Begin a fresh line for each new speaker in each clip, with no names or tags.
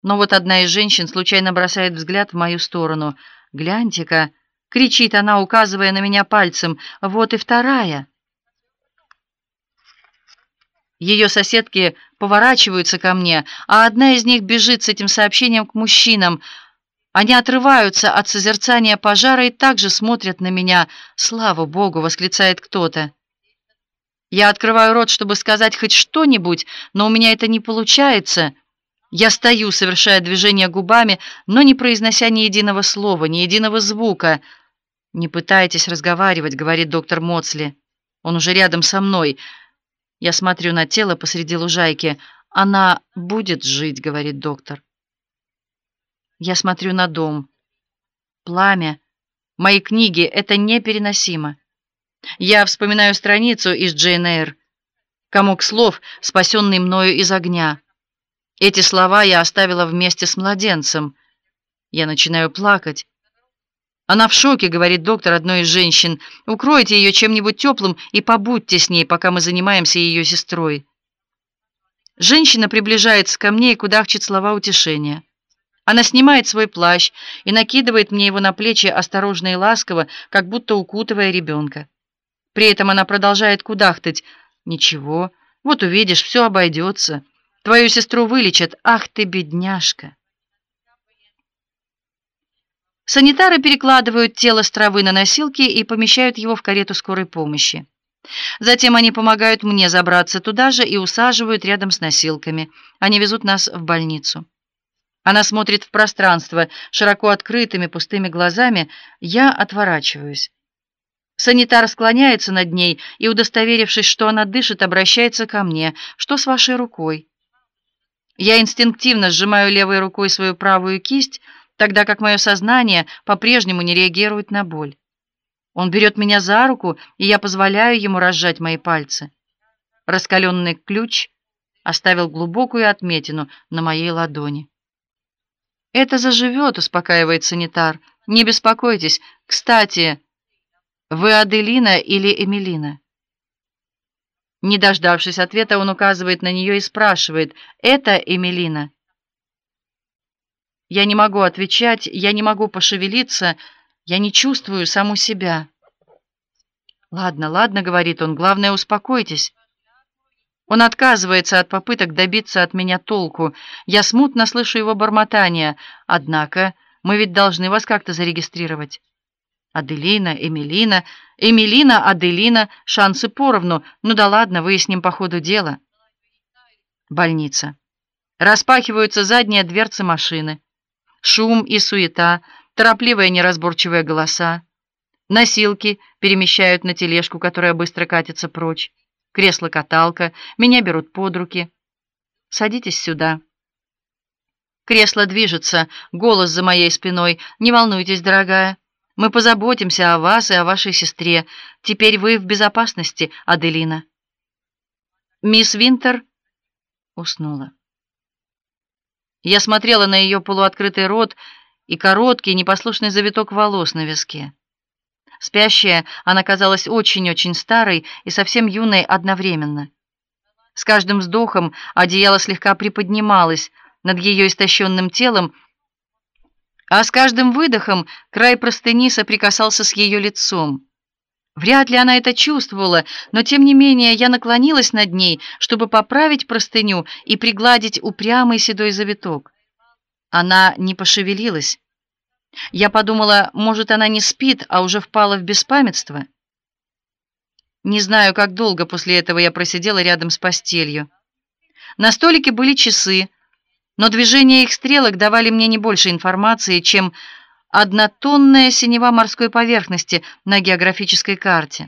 Но вот одна из женщин случайно бросает взгляд в мою сторону. «Гляньте-ка!» — кричит она, указывая на меня пальцем. «Вот и вторая!» Ее соседки поворачиваются ко мне, а одна из них бежит с этим сообщением к мужчинам. Они отрываются от созерцания пожара и также смотрят на меня. «Слава Богу!» — восклицает кто-то. Я открываю рот, чтобы сказать хоть что-нибудь, но у меня это не получается. Я стою, совершая движение губами, но не произнося ни единого слова, ни единого звука. «Не пытайтесь разговаривать», — говорит доктор Моцли. Он уже рядом со мной. Я смотрю на тело посреди лужайки. «Она будет жить», — говорит доктор. Я смотрю на дом. Пламя. Мои книги — это непереносимо. Я вспоминаю страницу из Джейн Эйр. Комок слов, спасенный мною из огня. Эти слова я оставила вместе с младенцем. Я начинаю плакать. «Она в шоке», — говорит доктор одной из женщин. «Укройте ее чем-нибудь теплым и побудьте с ней, пока мы занимаемся ее сестрой». Женщина приближается ко мне и кудахчет слова утешения. Она снимает свой плащ и накидывает мне его на плечи осторожно и ласково, как будто укутывая ребенка. При этом она продолжает кудахтать. «Ничего, вот увидишь, все обойдется. Твою сестру вылечат. Ах ты, бедняжка!» Санитары перекладывают тело с травы на носилки и помещают его в карету скорой помощи. Затем они помогают мне забраться туда же и усаживают рядом с носилками. Они везут нас в больницу. Она смотрит в пространство широко открытыми пустыми глазами. Я отворачиваюсь. Санитар склоняется над ней и, удостоверившись, что она дышит, обращается ко мне. «Что с вашей рукой?» Я инстинктивно сжимаю левой рукой свою правую кисть, тогда как мое сознание по-прежнему не реагирует на боль. Он берет меня за руку, и я позволяю ему разжать мои пальцы. Раскаленный ключ оставил глубокую отметину на моей ладони. «Это заживет», — успокаивает санитар. «Не беспокойтесь. Кстати, вы Аделина или Эмилина?» Не дождавшись ответа, он указывает на нее и спрашивает: «Это Эмилина?» Я не могу отвечать, я не могу пошевелиться, я не чувствую саму себя. «Ладно, ладно», — говорит он, — «главное, успокойтесь». Он отказывается от попыток добиться от меня толку. Я смутно слышу его бормотание. «Однако мы ведь должны вас как-то зарегистрировать». «Аделина, Эмилина, Эмилина, Аделина, шансы поровну. Ну да ладно, выясним по ходу дела». Больница. Распахиваются задние дверцы машины. Шум и суета, торопливые неразборчивые голоса. Носилки перемещают на тележку, которая быстро катится прочь. Кресло-каталка, меня берут под руки. «Садитесь сюда». Кресло движется, голос за моей спиной. «Не волнуйтесь, дорогая. Мы позаботимся о вас и о вашей сестре. Теперь вы в безопасности, Аделина». Мисс Винтер уснула. Я смотрела на ее полуоткрытый рот и короткий непослушный завиток волос на виске. Спящая, она казалась очень-очень старой и совсем юной одновременно. С каждым вздохом одеяло слегка приподнималось над ее истощенным телом, а с каждым выдохом край простыни соприкасался с ее лицом. Вряд ли она это чувствовала, но тем не менее я наклонилась над ней, чтобы поправить простыню и пригладить упрямый седой завиток. Она не пошевелилась. Я подумала, может, она не спит, а уже впала в беспамятство. Не знаю, как долго после этого я просидела рядом с постелью. На столике были часы, но движения их стрелок давали мне не больше информации, чем однотонная синева морской поверхности на географической карте.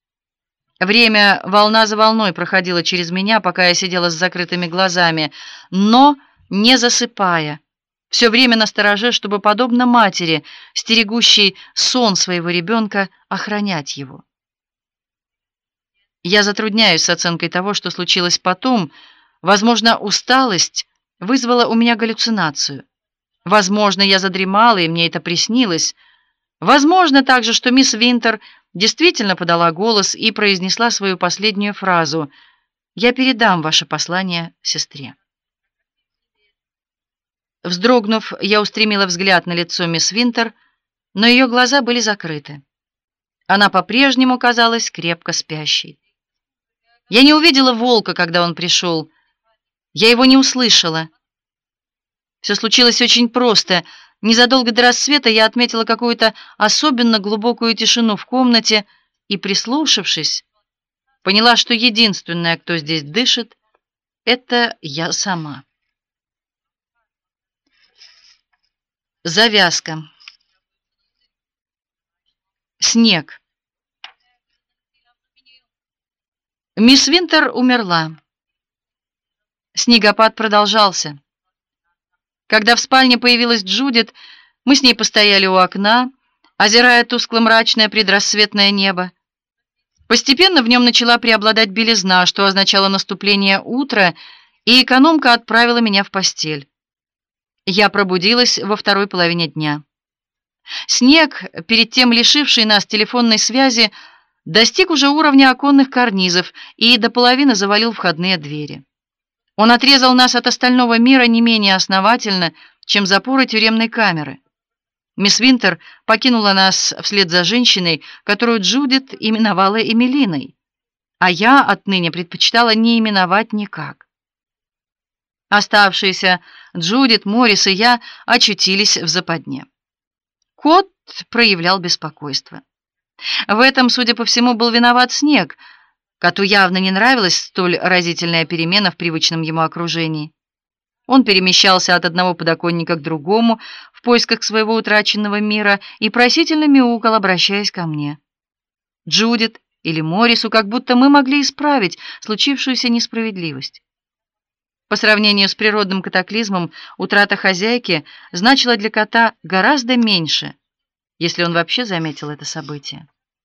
Время волна за волной проходило через меня, пока я сидела с закрытыми глазами, но не засыпая, все время настороже, чтобы, подобно матери, стерегущей сон своего ребенка, охранять его. Я затрудняюсь с оценкой того, что случилось потом. Возможно, усталость вызвала у меня галлюцинацию. Возможно, я задремала, и мне это приснилось. Возможно также, что мисс Винтер действительно подала голос и произнесла свою последнюю фразу: «Я передам ваше послание сестре». Вздрогнув, я устремила взгляд на лицо мисс Винтер, но ее глаза были закрыты. Она по-прежнему казалась крепко спящей. Я не увидела волка, когда он пришел. Я его не услышала. Все случилось очень просто. Незадолго до рассвета я отметила какую-то особенно глубокую тишину в комнате и, прислушавшись, поняла, что единственная, кто здесь дышит, это я сама. Завязка. Снег. Мисс Винтер умерла. Снегопад продолжался. Когда в спальне появилась Джудит, мы с ней постояли у окна, озирая тускло-мрачное предрассветное небо. Постепенно в нем начала преобладать белизна, что означало наступление утра, и экономка отправила меня в постель. Я пробудилась во второй половине дня. Снег, перед тем лишивший нас телефонной связи, достиг уже уровня оконных карнизов и до половины завалил входные двери. Он отрезал нас от остального мира не менее основательно, чем запоры тюремной камеры. Мисс Винтер покинула нас вслед за женщиной, которую Джудит именовала Эмилиной, а я отныне предпочитала не именовать никак. Оставшиеся Джудит, Моррис и я очутились в западне. Кот проявлял беспокойство. В этом, судя по всему, был виноват снег. Коту явно не нравилась столь разительная перемена в привычном ему окружении. Он перемещался от одного подоконника к другому в поисках своего утраченного мира и просительно мяукал, обращаясь ко мне. Джудит или Моррису, как будто мы могли исправить случившуюся несправедливость. По сравнению с природным катаклизмом, утрата хозяйки значила для кота гораздо меньше, если он вообще заметил это событие.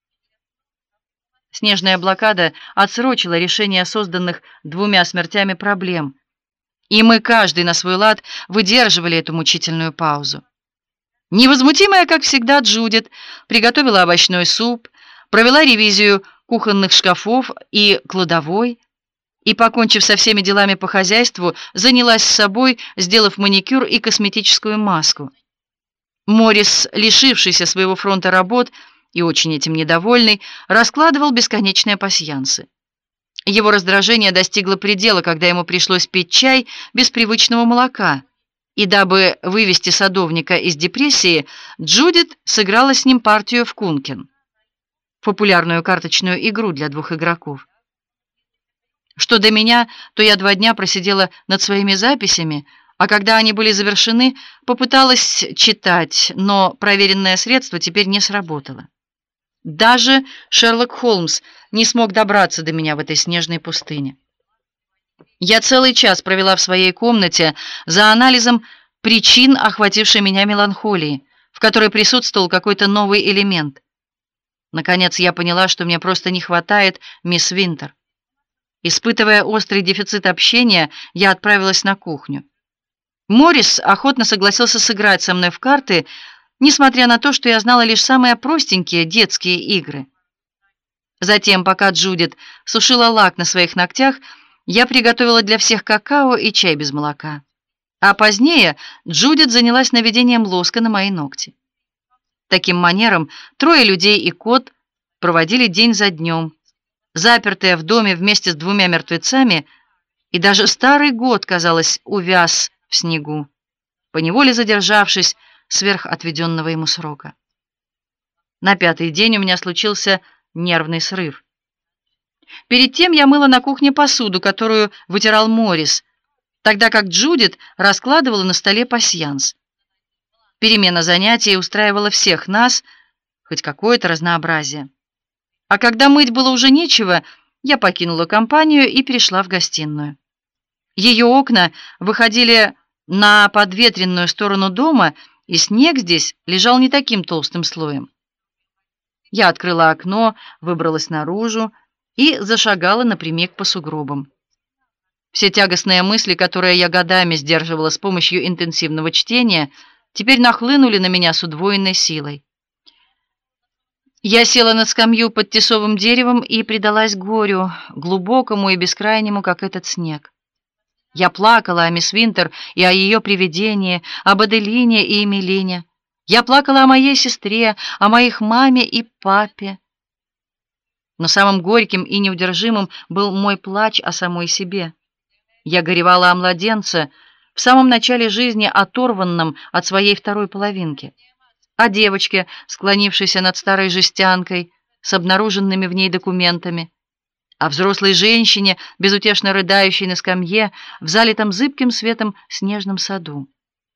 Снежная блокада отсрочила решение созданных двумя смертями проблем, и мы, каждый на свой лад, выдерживали эту мучительную паузу. Невозмутимая, как всегда, Джудит приготовила овощной суп, провела ревизию кухонных шкафов и кладовой, и, покончив со всеми делами по хозяйству, занялась собой, сделав маникюр и косметическую маску. Моррис, лишившийся своего фронта работ и очень этим недовольный, раскладывал бесконечные пасьянсы. Его раздражение достигло предела, когда ему пришлось пить чай без привычного молока, и дабы вывести садовника из депрессии, Джудит сыграла с ним партию в кункен, популярную карточную игру для двух игроков. Что до меня, то я 2 дня просидела над своими записями, а когда они были завершены, попыталась читать, но проверенное средство теперь не сработало. Даже Шерлок Холмс не смог добраться до меня в этой снежной пустыне. Я целый час провела в своей комнате за анализом причин, охватившей меня меланхолии, в которой присутствовал какой-то новый элемент. Наконец я поняла, что мне просто не хватает мисс Винтер. Испытывая острый дефицит общения, я отправилась на кухню. Моррис охотно согласился сыграть со мной в карты, несмотря на то, что я знала лишь самые простенькие детские игры. Затем, пока Джудит сушила лак на своих ногтях, я приготовила для всех какао и чай без молока. А позднее Джудит занялась наведением лоска на мои ногти. Таким манером 3 людей и кот проводили день за днем, запертые в доме вместе с 2 мертвецами, и даже старый год, казалось, увяз в снегу, поневоле задержавшись сверх отведенного ему срока. На 5-й день у меня случился нервный срыв. Перед тем я мыла на кухне посуду, которую вытирал Моррис, тогда как Джудит раскладывала на столе пасьянс. Перемена занятий устраивала всех нас, хоть какое-то разнообразие. А когда мыть было уже нечего, я покинула компанию и перешла в гостиную. Ее окна выходили на подветренную сторону дома, и снег здесь лежал не таким толстым слоем. Я открыла окно, выбралась наружу и зашагала напрямик по сугробам. Все тягостные мысли, которые я годами сдерживала с помощью интенсивного чтения, теперь нахлынули на меня с удвоенной силой. Я села на скамью под тисовым деревом и предалась горю, глубокому и бескрайнему, как этот снег. Я плакала о мисс Винтер и о ее привидении, об Аделине и Эмилине. Я плакала о моей сестре, о моих маме и папе. Но самым горьким и неудержимым был мой плач о самой себе. Я горевала о младенце, в самом начале жизни оторванном от своей второй половинки, о девочке, склонившейся над старой жестянкой с обнаруженными в ней документами, о взрослой женщине, безутешно рыдающей на скамье в залитом зыбким светом снежном саду.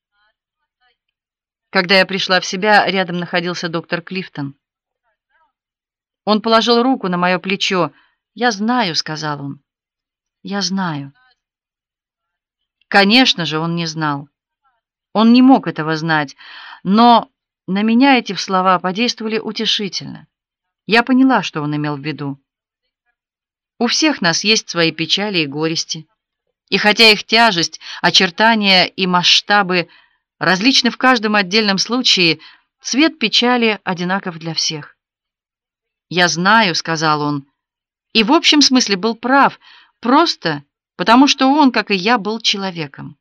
Когда я пришла в себя, рядом находился доктор Клифтон. Он положил руку на мое плечо. «Я знаю», — сказал он. «Я знаю». Конечно же, он не знал. Он не мог этого знать, но на меня эти слова подействовали утешительно. Я поняла, что он имел в виду. У всех нас есть свои печали и горести. И хотя их тяжесть, очертания и масштабы различны в каждом отдельном случае, цвет печали одинаков для всех. «Я знаю», — сказал он, и в общем смысле был прав, просто потому что он, как и я, был человеком.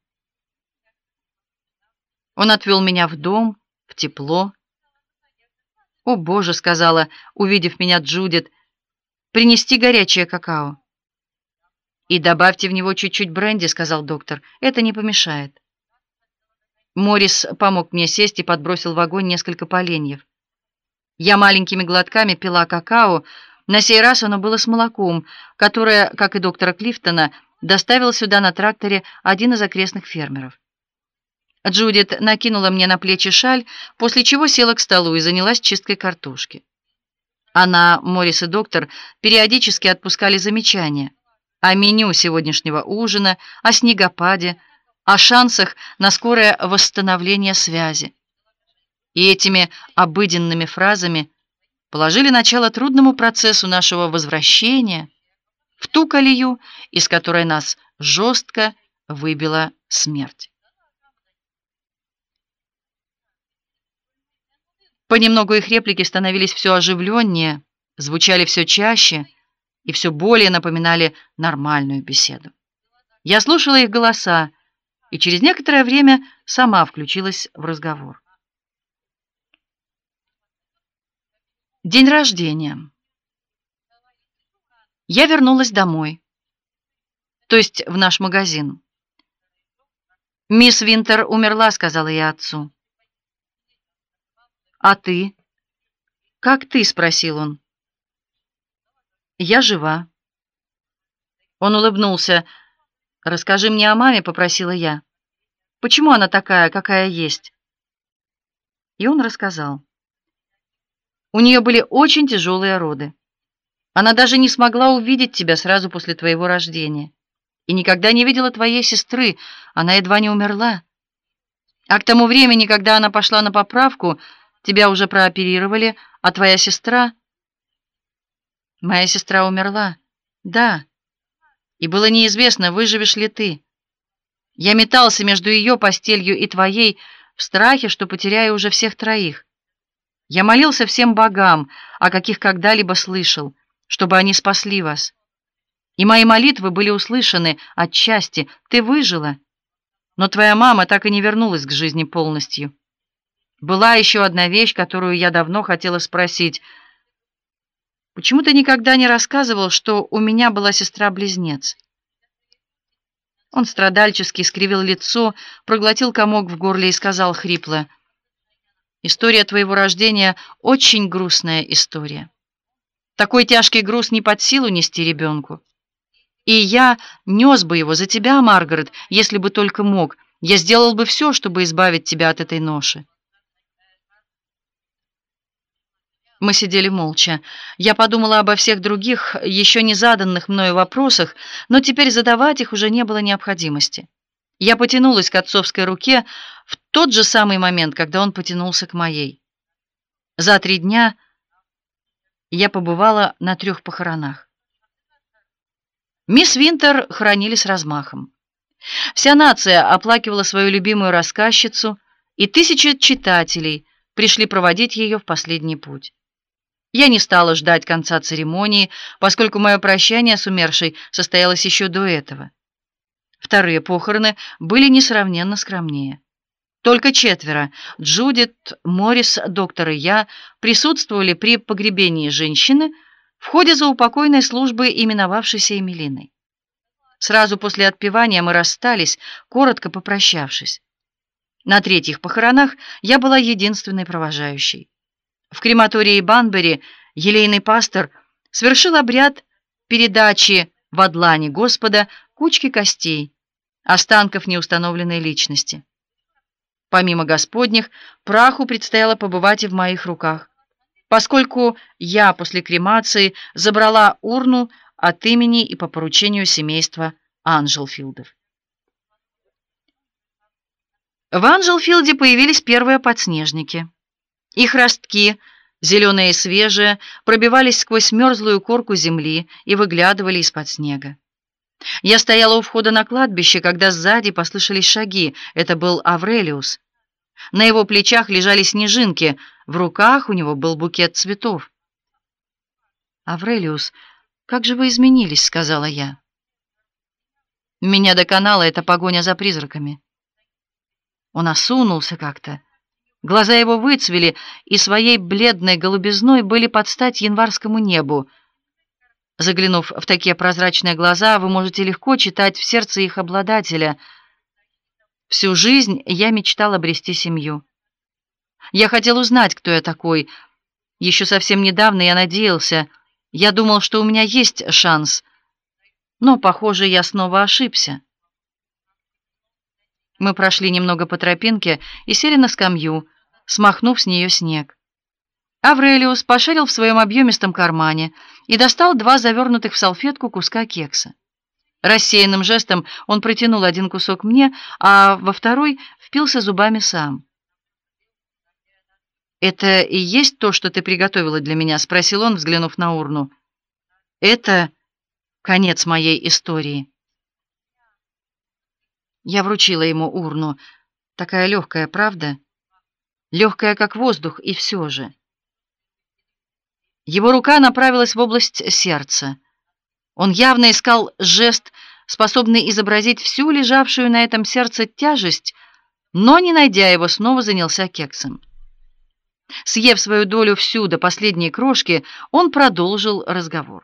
Он отвел меня в дом, в тепло. «О, Боже», — сказала, увидев меня Джудит, — «принести горячее какао». «И добавьте в него чуть-чуть бренди», — сказал доктор, — «это не помешает». Моррис помог мне сесть и подбросил в огонь несколько поленьев. Я маленькими глотками пила какао, на сей раз оно было с молоком, которое, как и доктора Клифтона, доставил сюда на тракторе один из окрестных фермеров. Джудит накинула мне на плечи шаль, после чего села к столу и занялась чисткой картошки. Она, Моррис и доктор периодически отпускали замечания о меню сегодняшнего ужина, о снегопаде, о шансах на скорое восстановление связи. И этими обыденными фразами положили начало трудному процессу нашего возвращения в ту колею, из которой нас жестко выбила смерть. Понемногу их реплики становились все оживленнее, звучали все чаще и все более напоминали нормальную беседу. Я слушала их голоса и через некоторое время сама включилась в разговор. День рождения. Я вернулась домой, то есть в наш магазин. «Мисс Винтер умерла», — сказала я отцу. «А ты?» «Как ты?» — спросил он. «Я жива». Он улыбнулся. «Расскажи мне о маме», — попросила я. «Почему она такая, какая есть?» И он рассказал. У нее были очень тяжелые роды. Она даже не смогла увидеть тебя сразу после твоего рождения. И никогда не видела твоей сестры, она едва не умерла. А к тому времени, когда она пошла на поправку, тебя уже прооперировали, а твоя сестра... Моя сестра умерла, да. И было неизвестно, выживешь ли ты. Я метался между ее постелью и твоей в страхе, что потеряю уже всех троих. Я молился всем богам, о каких когда-либо слышал, чтобы они спасли вас. И мои молитвы были услышаны отчасти. Ты выжила, но твоя мама так и не вернулась к жизни полностью. Была еще одна вещь, которую я давно хотела спросить. Почему ты никогда не рассказывал, что у меня была сестра-близнец? Он страдальчески скривил лицо, проглотил комок в горле и сказал хрипло: «История твоего рождения очень грустная история. Такой тяжкий груз не под силу нести ребенку. И я нес бы его за тебя, Маргарет, если бы только мог. Я сделал бы все, чтобы избавить тебя от этой ноши». Мы сидели молча. Я подумала обо всех других, еще не заданных мною вопросах, но теперь задавать их уже не было необходимости. Я потянулась к отцовской руке в тот же самый момент, когда он потянулся к моей. За 3 дня я побывала на 3 похоронах. Мисс Винтер хоронили с размахом. Вся нация оплакивала свою любимую рассказчицу, и тысячи читателей пришли проводить ее в последний путь. Я не стала ждать конца церемонии, поскольку мое прощание с умершей состоялось еще до этого. Вторые похороны были несравненно скромнее. Только 4 — Джудит, Моррис, доктор и я — присутствовали при погребении женщины в ходе заупокойной службы, именовавшейся Эмилиной. Сразу после отпевания мы расстались, коротко попрощавшись. На 3-х похоронах я была единственной провожающей. В крематории Банбери елейный пастор совершил обряд передачи во длани Господа кучки костей, останков неустановленной личности. Помимо Господних, праху предстояло побывать и в моих руках, поскольку я после кремации забрала урну от имени и по поручению семейства Анжелфилдов. В Анжелфилде появились первые подснежники. Их ростки, зеленые и свежие, пробивались сквозь мерзлую корку земли и выглядывали из-под снега. Я стояла у входа на кладбище, когда сзади послышались шаги. Это был Аврелиус. На его плечах лежали снежинки, в руках у него был букет цветов. «Аврелиус, как же вы изменились», — сказала я. Меня доконала эта погоня за призраками. Он осунулся как-то. Глаза его выцвели и своей бледной голубизной были под стать январскому небу. Заглянув в такие прозрачные глаза, вы можете легко читать в сердце их обладателя. Всю жизнь я мечтал обрести семью. Я хотел узнать, кто я такой. Еще совсем недавно я надеялся. Я думал, что у меня есть шанс. Но, похоже, я снова ошибся. Мы прошли немного по тропинке и сели на скамью, смахнув с нее снег. Аврелиус пошарил в своем объемистом кармане и достал 2 завернутых в салфетку куска кекса. Рассеянным жестом он протянул один кусок мне, а во второй впился зубами сам. «Это и есть то, что ты приготовила для меня?» — спросил он, взглянув на урну. «Это конец моей истории». Я вручила ему урну. Такая легкая, правда? Легкая, как воздух, и все же. Его рука направилась в область сердца. Он явно искал жест, способный изобразить всю лежавшую на этом сердце тяжесть, но, не найдя его, снова занялся кексом. Съев свою долю всю до последней крошки, он продолжил разговор.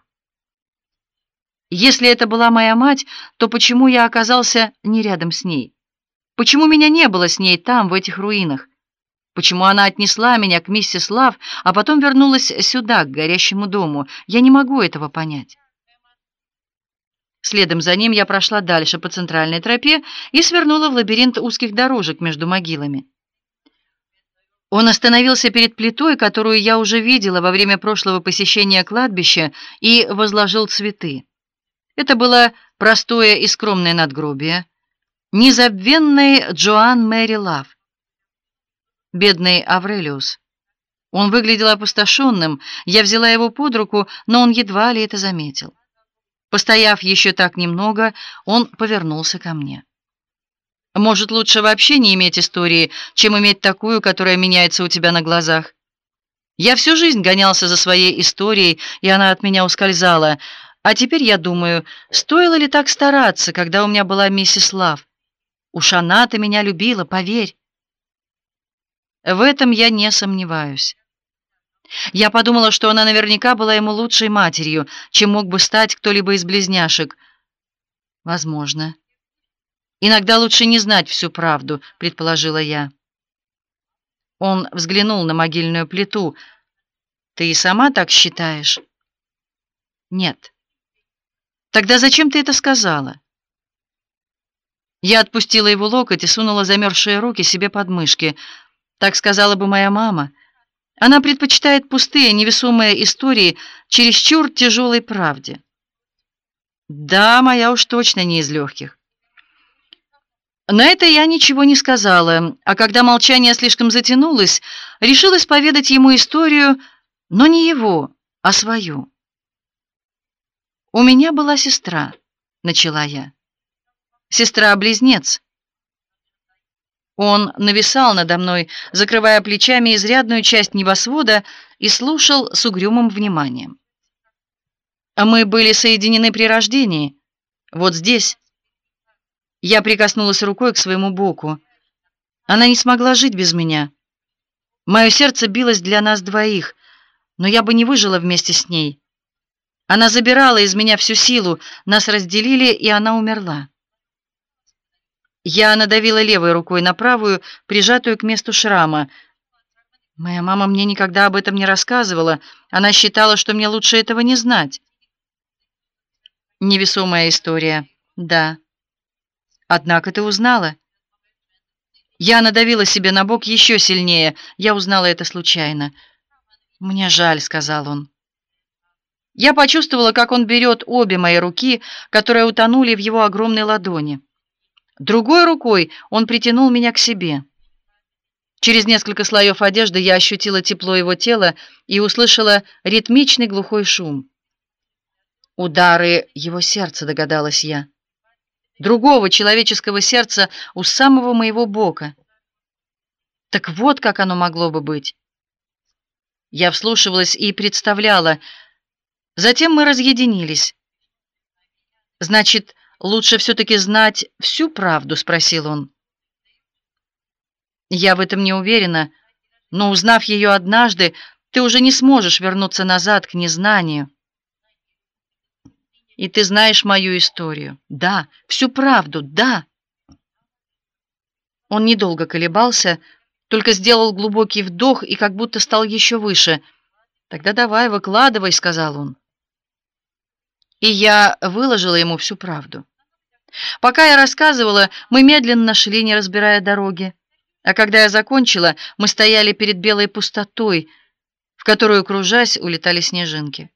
Если это была моя мать, то почему я оказался не рядом с ней? Почему меня не было с ней там, в этих руинах? Почему она отнесла меня к миссис Лав, а потом вернулась сюда, к горящему дому? Я не могу этого понять. Следом за ним я прошла дальше по центральной тропе и свернула в лабиринт узких дорожек между могилами. Он остановился перед плитой, которую я уже видела во время прошлого посещения кладбища, и возложил цветы. Это было простое и скромное надгробие незабвенной Джоан Мэри Лав. Бедный Аврелиус. Он выглядел опустошенным. Я взяла его под руку, но он едва ли это заметил. Постояв еще так немного, он повернулся ко мне. «Может, лучше вообще не иметь истории, чем иметь такую, которая меняется у тебя на глазах? Я всю жизнь гонялся за своей историей, и она от меня ускользала. А теперь я думаю, стоило ли так стараться, когда у меня была миссис Лав? Уж она-то меня любила, поверь». В этом я не сомневаюсь. Я подумала, что она наверняка была ему лучшей матерью, чем мог бы стать кто-либо из близняшек. Возможно. Иногда лучше не знать всю правду, предположила я. Он взглянул на могильную плиту. Ты и сама так считаешь? Нет. Тогда зачем ты это сказала? Я отпустила его локоть и сунула замерзшие руки себе под мышки. Так сказала бы моя мама. Она предпочитает пустые, невесомые истории чересчур тяжелой правде. Да, моя уж точно не из легких. На это я ничего не сказала, а когда молчание слишком затянулось, решилась поведать ему историю, но не его, а свою. «У меня была сестра», — начала я. «Сестра-близнец». Он нависал надо мной, закрывая плечами изрядную часть небосвода, и слушал с угрюмым вниманием. «Мы были соединены при рождении, вот здесь». Я прикоснулась рукой к своему боку. Она не смогла жить без меня. Мое сердце билось для нас двоих, но я бы не выжила вместе с ней. Она забирала из меня всю силу, нас разделили, и она умерла. Я надавила левой рукой на правую, прижатую к месту шрама. Моя мама мне никогда об этом не рассказывала. Она считала, что мне лучше этого не знать. Невесомая история. Да. Однако ты узнала. Я надавила себе на бок еще сильнее. Я узнала это случайно. «Мне жаль», — сказал он. Я почувствовала, как он берет обе мои руки, которые утонули в его огромной ладони. Другой рукой он притянул меня к себе. Через несколько слоев одежды я ощутила тепло его тела и услышала ритмичный глухой шум. Удары его сердца, догадалась я. Другого человеческого сердца у самого моего бока. Так вот как оно могло бы быть. Я вслушивалась и представляла. Затем мы разъединились. «Значит, лучше все-таки знать всю правду?» — спросил он. «Я в этом не уверена, но, узнав ее однажды, ты уже не сможешь вернуться назад к незнанию. И ты знаешь мою историю. Да, всю правду, да». Он недолго колебался, только сделал глубокий вдох и как будто стал еще выше. «Тогда давай, выкладывай», — сказал он. И я выложила ему всю правду. Пока я рассказывала, мы медленно шли, не разбирая дороги. А когда я закончила, мы стояли перед белой пустотой, в которую, кружась, улетали снежинки.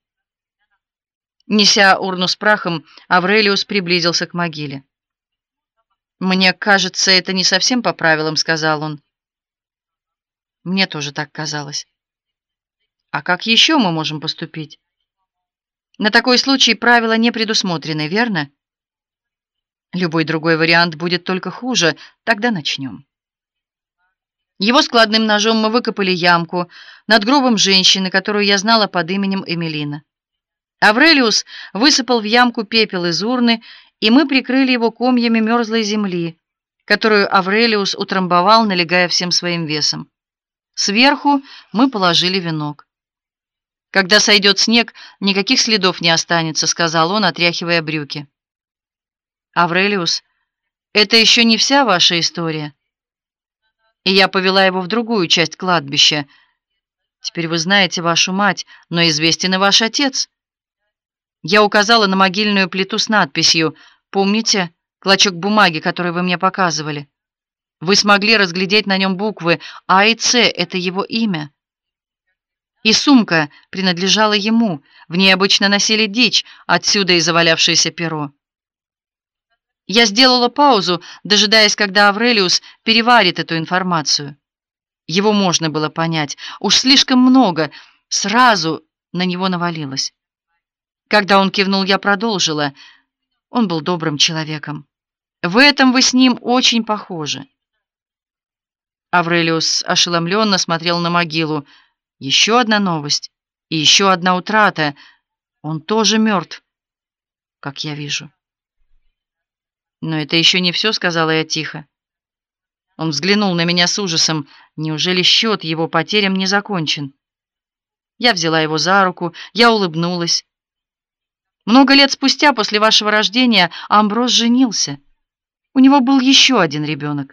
Неся урну с прахом, Аврелиус приблизился к могиле. «Мне кажется, это не совсем по правилам», — сказал он. Мне тоже так казалось. «А как еще мы можем поступить? На такой случай правила не предусмотрены, верно? Любой другой вариант будет только хуже. Тогда начнем». Его складным ножом мы выкопали ямку над гробом женщины, которую я знала под именем Эмилина. Аврелиус высыпал в ямку пепел из урны, и мы прикрыли его комьями мерзлой земли, которую Аврелиус утрамбовал, налегая всем своим весом. Сверху мы положили венок. «Когда сойдет снег, никаких следов не останется», — сказал он, отряхивая брюки. «Аврелиус, это еще не вся ваша история». И я повела его в другую часть кладбища. «Теперь вы знаете вашу мать, но известен и ваш отец». Я указала на могильную плиту с надписью. «Помните клочок бумаги, который вы мне показывали? Вы смогли разглядеть на нем буквы А и С, это его имя. И сумка принадлежала ему, в ней обычно носили дичь, отсюда и завалявшееся перо». Я сделала паузу, дожидаясь, когда Аврелиус переварит эту информацию. Его можно было понять. Уж слишком много сразу на него навалилось. Когда он кивнул, я продолжила. Он был добрым человеком. В этом вы с ним очень похожи. Аврелиус ошеломленно смотрел на могилу. Еще одна новость. И еще одна утрата. Он тоже мертв, как я вижу. «Но это еще не все», — сказала я тихо. Он взглянул на меня с ужасом. Неужели счет его потерям не закончен? Я взяла его за руку, я улыбнулась. «Много лет спустя, после вашего рождения, Амброс женился. У него был еще один ребенок».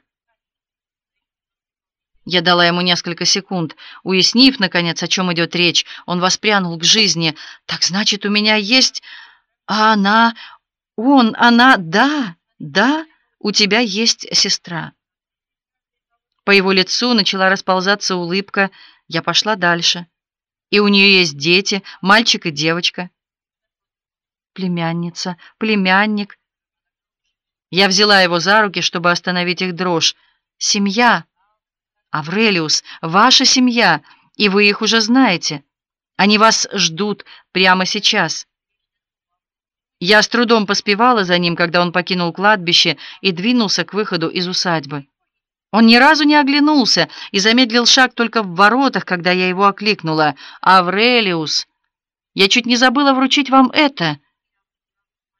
Я дала ему несколько секунд. Уяснив, наконец, о чем идет речь, он воспрянул к жизни. «Так значит, у меня есть... А она... она... Да, у тебя есть сестра». По его лицу начала расползаться улыбка. Я пошла дальше. «И у нее есть дети, мальчик и девочка». «Племянница, племянник». Я взяла его за руки, чтобы остановить их дрожь. «Семья. Аврелиус, ваша семья, и вы их уже знаете. Они вас ждут прямо сейчас». Я с трудом поспевала за ним, когда он покинул кладбище и двинулся к выходу из усадьбы. Он ни разу не оглянулся и замедлил шаг только в воротах, когда я его окликнула. «Аврелиус, я чуть не забыла вручить вам это».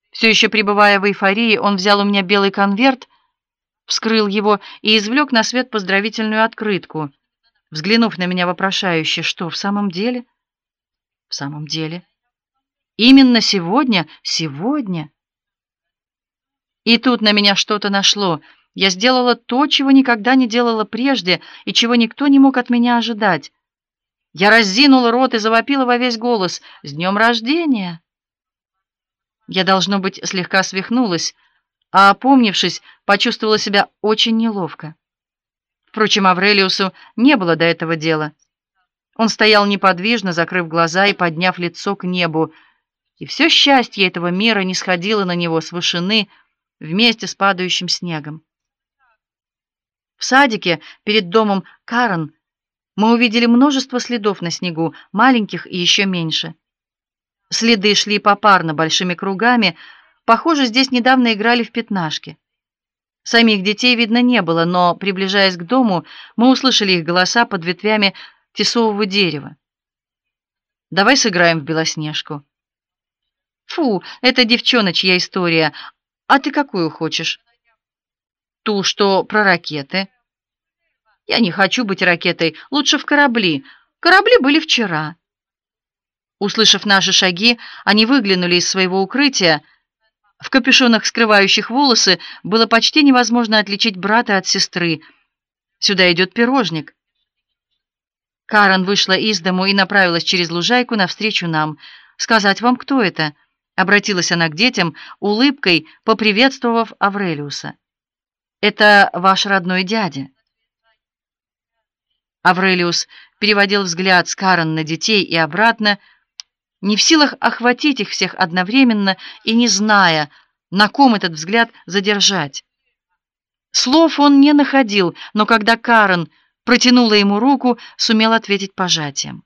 Все еще пребывая в эйфории, он взял у меня белый конверт, вскрыл его и извлек на свет поздравительную открытку. Взглянув на меня вопрошающе: «Что, в самом деле?» «В самом деле. Именно сегодня? Сегодня?» И тут на меня что-то нашло. Я сделала то, чего никогда не делала прежде и чего никто не мог от меня ожидать. Я разинула рот и завопила во весь голос: «С днем рождения!» Я, должно быть, слегка свихнулась, а, опомнившись, почувствовала себя очень неловко. Впрочем, Аврелиусу не было до этого дела. Он стоял неподвижно, закрыв глаза и подняв лицо к небу, и все счастье этого мира нисходило на него с вышины вместе с падающим снегом. В садике перед домом Карен мы увидели множество следов на снегу, маленьких и еще меньше. Следы шли попарно большими кругами. Похоже, здесь недавно играли в пятнашки. Самих детей видно не было, но, приближаясь к дому, мы услышали их голоса под ветвями тисового дерева. «Давай сыграем в Белоснежку». «Фу, это девчоночья история. А ты какую хочешь?» «Ту, что про ракеты». «Я не хочу быть ракетой. Лучше в корабли. Корабли были вчера». Услышав наши шаги, они выглянули из своего укрытия. В капюшонах, скрывающих волосы, было почти невозможно отличить брата от сестры. «Сюда идет пирожник». Карен вышла из дому и направилась через лужайку навстречу нам. «Сказать вам, кто это?» — обратилась она к детям, улыбкой поприветствовав Аврелиуса. «Это ваш родной дядя». Аврелиус переводил взгляд с Карен на детей и обратно, не в силах охватить их всех одновременно и не зная, на ком этот взгляд задержать. Слов он не находил, но когда Карен протянула ему руку, сумел ответить пожатием.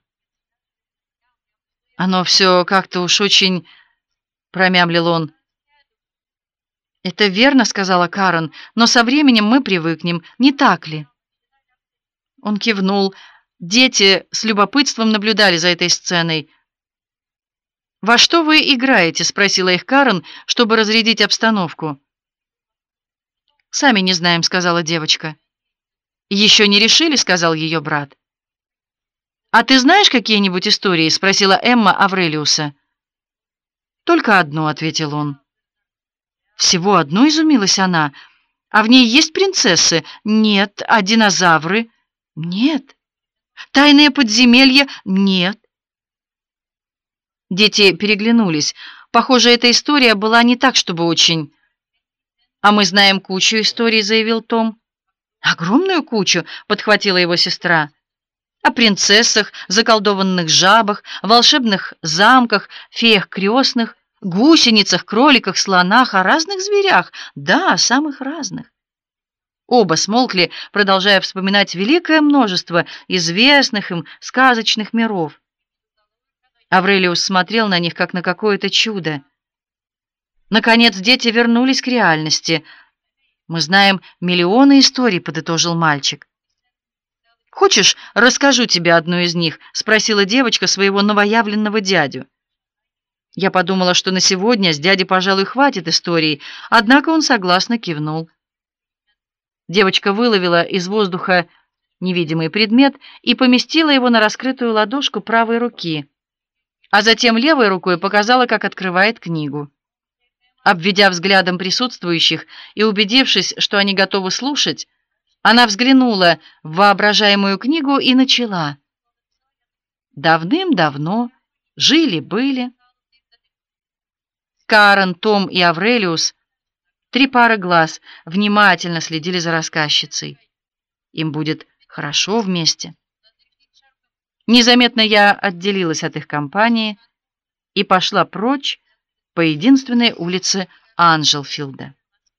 «Оно все как-то уж очень...» — промямлил он. «Это верно», — сказала Карен, — «но со временем мы привыкнем, не так ли?» Он кивнул. Дети с любопытством наблюдали за этой сценой. «Во что вы играете?» — спросила их Карен, чтобы разрядить обстановку. «Сами не знаем», — сказала девочка. «Еще не решили?» — сказал ее брат. «А ты знаешь какие-нибудь истории?» — спросила Эмма Аврелиуса. «Только одну», — ответил он. «Всего одну?» — изумилась она. «А в ней есть принцессы?» «Нет». «А динозавры?» «Нет». «Тайные подземелья?» «Нет». Дети переглянулись. Похоже, эта история была не так, чтобы очень. «А мы знаем кучу историй», — заявил Том. «Огромную кучу», — подхватила его сестра. «О принцессах, заколдованных жабах, волшебных замках, феях крестных, гусеницах, кроликах, слонах, о разных зверях. Да, о самых разных». Оба смолкли, продолжая вспоминать великое множество известных им сказочных миров. Аврелиус смотрел на них, как на какое-то чудо. Наконец дети вернулись к реальности. «Мы знаем миллионы историй», — подытожил мальчик. «Хочешь, расскажу тебе одну из них?» — спросила девочка своего новоявленного дядю. Я подумала, что на сегодня с дяди, пожалуй, хватит историй, однако он согласно кивнул. Девочка выловила из воздуха невидимый предмет и поместила его на раскрытую ладошку правой руки, а затем левой рукой показала, как открывает книгу. Обведя взглядом присутствующих и убедившись, что они готовы слушать, она взглянула в воображаемую книгу и начала. «Давным-давно жили-были». Карен, Том и Аврелиус, 3 пары глаз, внимательно следили за рассказчицей. Им будет хорошо вместе. Незаметно я отделилась от их компании и пошла прочь по единственной улице Анжелфилда.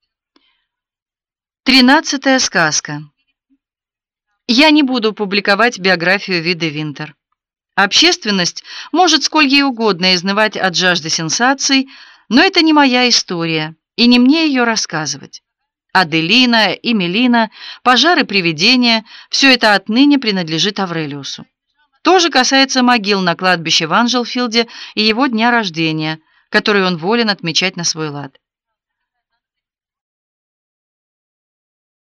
13-я сказка. Я не буду публиковать биографию Виды Винтер. Общественность может сколь ей угодно изнывать от жажды сенсаций, но это не моя история, и не мне ее рассказывать. Аделина, Эмилина, пожары, привидения — все это отныне принадлежит Аврелиусу. То же касается могил на кладбище в Анжелфилде и его дня рождения, который он волен отмечать на свой лад.